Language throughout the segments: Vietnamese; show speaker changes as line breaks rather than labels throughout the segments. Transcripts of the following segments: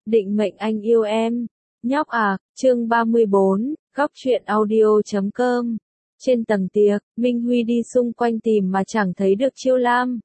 định mệnh anh yêu em. Nhóc à, chương 34, góc truyện audio.com. Trên tầng tiệc, Minh Huy đi xung quanh tìm mà chẳng thấy được Chiêu Lam.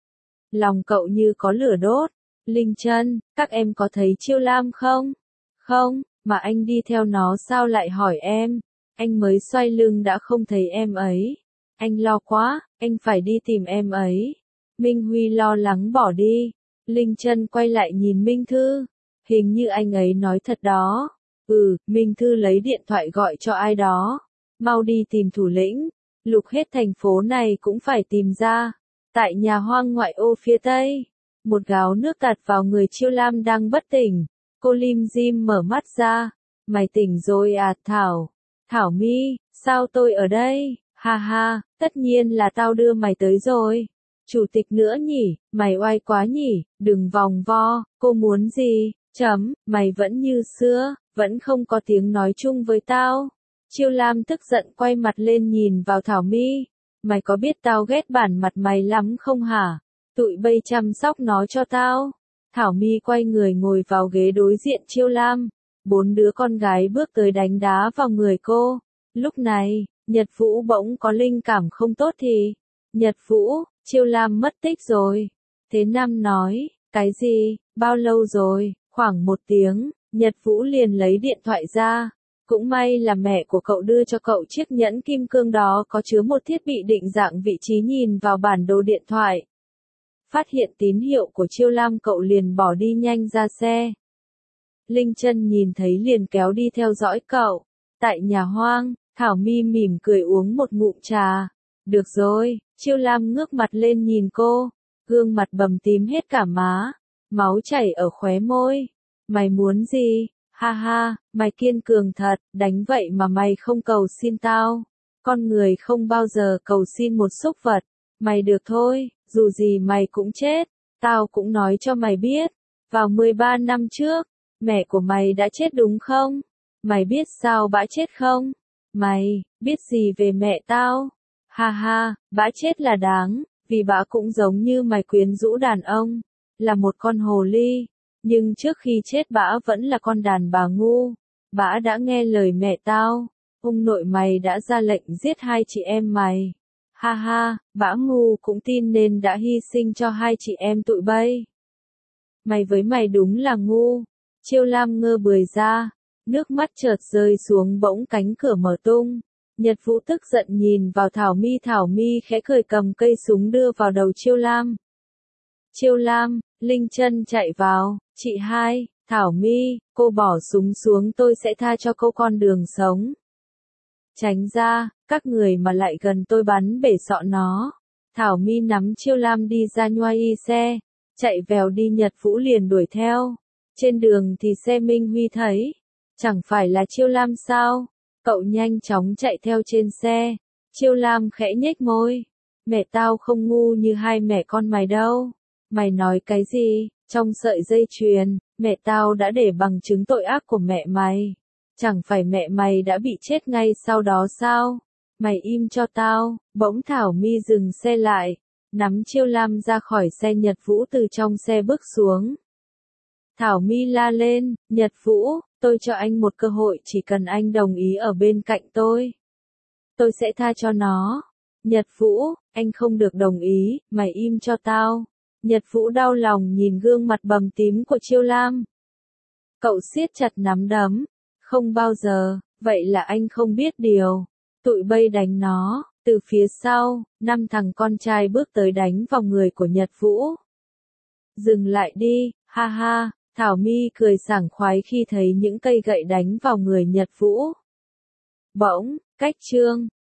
Lòng cậu như có lửa đốt. Linh Chân, các em có thấy Chiêu Lam không? Không, mà anh đi theo nó sao lại hỏi em? Anh mới xoay lưng đã không thấy em ấy. Anh lo quá, anh phải đi tìm em ấy. Minh Huy lo lắng bỏ đi. Linh Chân quay lại nhìn Minh Thư. Hình như anh ấy nói thật đó. Minh Thư lấy điện thoại gọi cho ai đó. Mau đi tìm thủ lĩnh. Lục hết thành phố này cũng phải tìm ra. Tại nhà hoang ngoại ô phía tây. Một gáo nước tạt vào người Chiêu Lam đang bất tỉnh. Cô Lim Dim mở mắt ra. Mày tỉnh rồi à Thảo? Thảo Mi, sao tôi ở đây? Ha ha, tất nhiên là tao đưa mày tới rồi. Chủ tịch nữa nhỉ, mày oai quá nhỉ, đừng vòng vo, cô muốn gì? Mày vẫn như xưa, vẫn không có tiếng nói chung với tao. Chiêu Lam tức giận quay mặt lên nhìn vào Thảo Mi. Mày có biết tao ghét bản mặt mày lắm không hả? Tụi bây chăm sóc nó cho tao. Thảo Mi quay người ngồi vào ghế đối diện Chiêu Lam. 4 đứa con gái bước tới đánh đá vào người cô. Lúc này, Nhật Vũ bỗng có linh cảm không tốt thì. Nhật Vũ, Chiêu Lam mất tích rồi. Thế Nam nói, cái gì, bao lâu rồi, khoảng 1 tiếng, Nhật Vũ liền lấy điện thoại ra. Cũng may là mẹ của cậu đưa cho cậu chiếc nhẫn kim cương đó có chứa một thiết bị định dạng vị trí nhìn vào bản đồ điện thoại. Phát hiện tín hiệu của Chiêu Lam cậu liền bỏ đi nhanh ra xe. Linh Chân nhìn thấy liền kéo đi theo dõi cậu. Tại nhà hoang, Thảo Mi mỉm cười uống một ngụm trà. Được rồi, Chiêu Lam ngước mặt lên nhìn cô. Gương mặt bầm tím hết cả má. Máu chảy ở khóe môi. Mày muốn gì? Ha ha, mày kiên cường thật, đánh vậy mà mày không cầu xin tao. Con người không bao giờ cầu xin một súc vật. Mày được thôi, dù gì mày cũng chết. Tao cũng nói cho mày biết. Vào 13 năm trước, mẹ của mày đã chết đúng không? Mày biết sao bã chết không? Mày, biết gì về mẹ tao? Ha ha, bã chết là đáng, vì bã cũng giống như mày quyến rũ đàn ông. Là một con hồ ly. Nhưng trước khi chết bã vẫn là con đàn bà ngu. Bã đã nghe lời mẹ tao. Ông nội mày đã ra lệnh giết 2 chị em mày. Ha ha, bã ngu cũng tin nên đã hy sinh cho 2 chị em tụi bay. Mày với mày đúng là ngu. Chiêu Lam ngơ bười ra. Nước mắt chợt rơi xuống bỗng cánh cửa mở tung. Nhật Vũ tức giận nhìn vào Thảo Mi khẽ cười cầm cây súng đưa vào đầu Chiêu Lam. Chiêu Lam, Linh Chân chạy vào. Chị hai, Thảo Mi, cô bỏ súng xuống tôi sẽ tha cho cô con đường sống. Tránh ra, các người mà lại gần tôi bắn bể sọ nó. Thảo Mi nắm Chiêu Lam đi ra nhoai y xe. Chạy vèo đi Nhật Vũ liền đuổi theo. Trên đường thì xe Minh Huy thấy. Chẳng phải là Chiêu Lam sao? Cậu nhanh chóng chạy theo trên xe. Chiêu Lam khẽ nhếch môi. Mẹ tao không ngu như 2 mẹ con mày đâu. Mày nói cái gì? Trong sợi dây chuyền, mẹ tao đã để bằng chứng tội ác của mẹ mày. Chẳng phải mẹ mày đã bị chết ngay sau đó sao? Mày im cho tao. Bỗng Thảo Mi dừng xe lại. Nắm Chiêu Lam ra khỏi xe. Nhật Vũ từ trong xe bước xuống. Thảo Mi la lên, Nhật Vũ, tôi cho anh một cơ hội, chỉ cần anh đồng ý ở bên cạnh tôi sẽ tha cho nó. Nhật Vũ, anh không được đồng ý, mày im cho tao. Nhật Vũ đau lòng nhìn gương mặt bầm tím của Chiêu Lam. Cậu siết chặt nắm đấm. Không bao giờ, vậy là anh không biết điều. Tụi bây đánh nó. Từ phía sau, 5 thằng con trai bước tới đánh vào người của Nhật Vũ. Dừng lại đi, ha ha, Thảo Mi cười sảng khoái khi thấy những cây gậy đánh vào người Nhật Vũ. Bỗng, cách chương,